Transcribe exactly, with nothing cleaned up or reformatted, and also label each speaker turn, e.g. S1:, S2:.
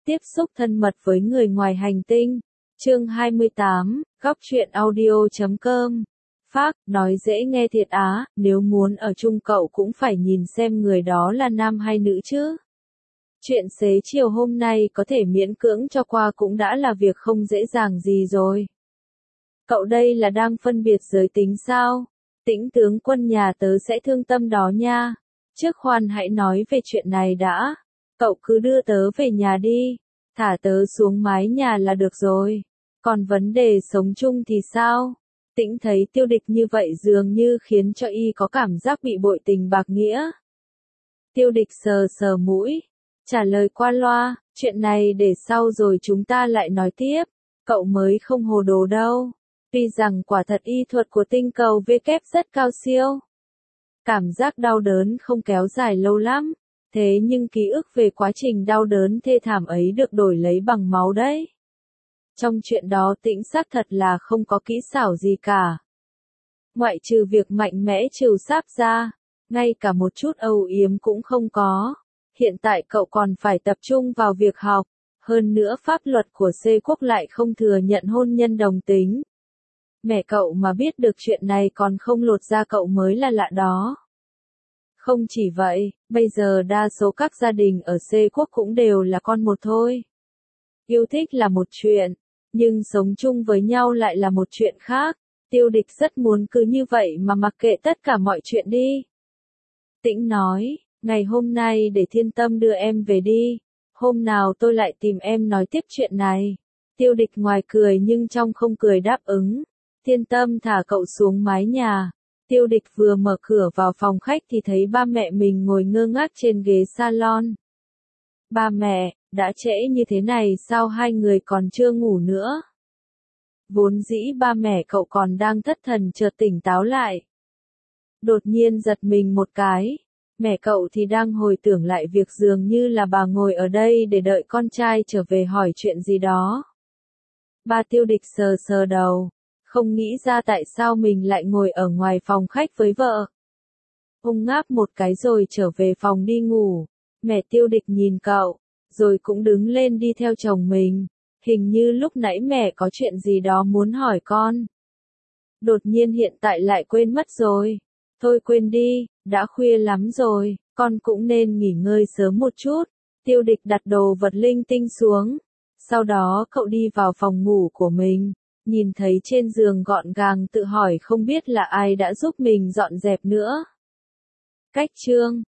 S1: tiếp xúc thân mật với người ngoài hành tinh. Chương hai mươi tám, góc truyện audio chấm com. Phác, nói dễ nghe thiệt á, nếu muốn ở chung cậu cũng phải nhìn xem người đó là nam hay nữ chứ. Chuyện xế chiều hôm nay có thể miễn cưỡng cho qua cũng đã là việc không dễ dàng gì rồi. Cậu đây là đang phân biệt giới tính sao? Tĩnh tướng quân nhà tớ sẽ thương tâm đó nha. Trước khoan hãy nói về chuyện này đã. Cậu cứ đưa tớ về nhà đi. Thả tớ xuống mái nhà là được rồi. Còn vấn đề sống chung thì sao? Tĩnh thấy Tiêu Địch như vậy dường như khiến cho y có cảm giác bị bội tình bạc nghĩa. Tiêu Địch sờ sờ mũi, trả lời qua loa, chuyện này để sau rồi chúng ta lại nói tiếp. Cậu mới không hồ đồ đâu. Tuy rằng quả thật y thuật của tinh cầu V kép rất cao siêu. Cảm giác đau đớn không kéo dài lâu lắm. Thế nhưng ký ức về quá trình đau đớn thê thảm ấy được đổi lấy bằng máu đấy. Trong chuyện đó Tĩnh xác thật là không có kỹ xảo gì cả. Ngoại trừ việc mạnh mẽ trừ sáp ra, ngay cả một chút âu yếm cũng không có. Hiện tại cậu còn phải tập trung vào việc học. Hơn nữa pháp luật của C quốc lại không thừa nhận hôn nhân đồng tính. Mẹ cậu mà biết được chuyện này còn không lột da cậu mới là lạ đó. Không chỉ vậy, bây giờ đa số các gia đình ở C quốc cũng đều là con một thôi. Yêu thích là một chuyện, nhưng sống chung với nhau lại là một chuyện khác. Tiêu Địch rất muốn cứ như vậy mà mặc kệ tất cả mọi chuyện đi. Tĩnh nói, ngày hôm nay để Thiên Tâm đưa em về đi. Hôm nào tôi lại tìm em nói tiếp chuyện này. Tiêu Địch ngoài cười nhưng trong không cười đáp ứng. Thiên Tâm thả cậu xuống mái nhà. Tiêu Địch vừa mở cửa vào phòng khách thì thấy ba mẹ mình ngồi ngơ ngác trên ghế salon. Ba mẹ, đã trễ như thế này sao hai người còn chưa ngủ nữa? Vốn dĩ ba mẹ cậu còn đang thất thần chợt tỉnh táo lại. Đột nhiên giật mình một cái. Mẹ cậu thì đang hồi tưởng lại việc dường như là bà ngồi ở đây để đợi con trai trở về hỏi chuyện gì đó. Ba Tiêu Địch sờ sờ đầu. Không nghĩ ra tại sao mình lại ngồi ở ngoài phòng khách với vợ. Ông ngáp một cái rồi trở về phòng đi ngủ. Mẹ Tiêu Địch nhìn cậu, rồi cũng đứng lên đi theo chồng mình. Hình như lúc nãy mẹ có chuyện gì đó muốn hỏi con. Đột nhiên hiện tại lại quên mất rồi. Thôi quên đi, đã khuya lắm rồi, con cũng nên nghỉ ngơi sớm một chút. Tiêu Địch đặt đồ vật linh tinh xuống. Sau đó cậu đi vào phòng ngủ của mình. Nhìn thấy trên giường gọn gàng tự hỏi không biết là ai đã giúp mình dọn dẹp nữa. Cách chương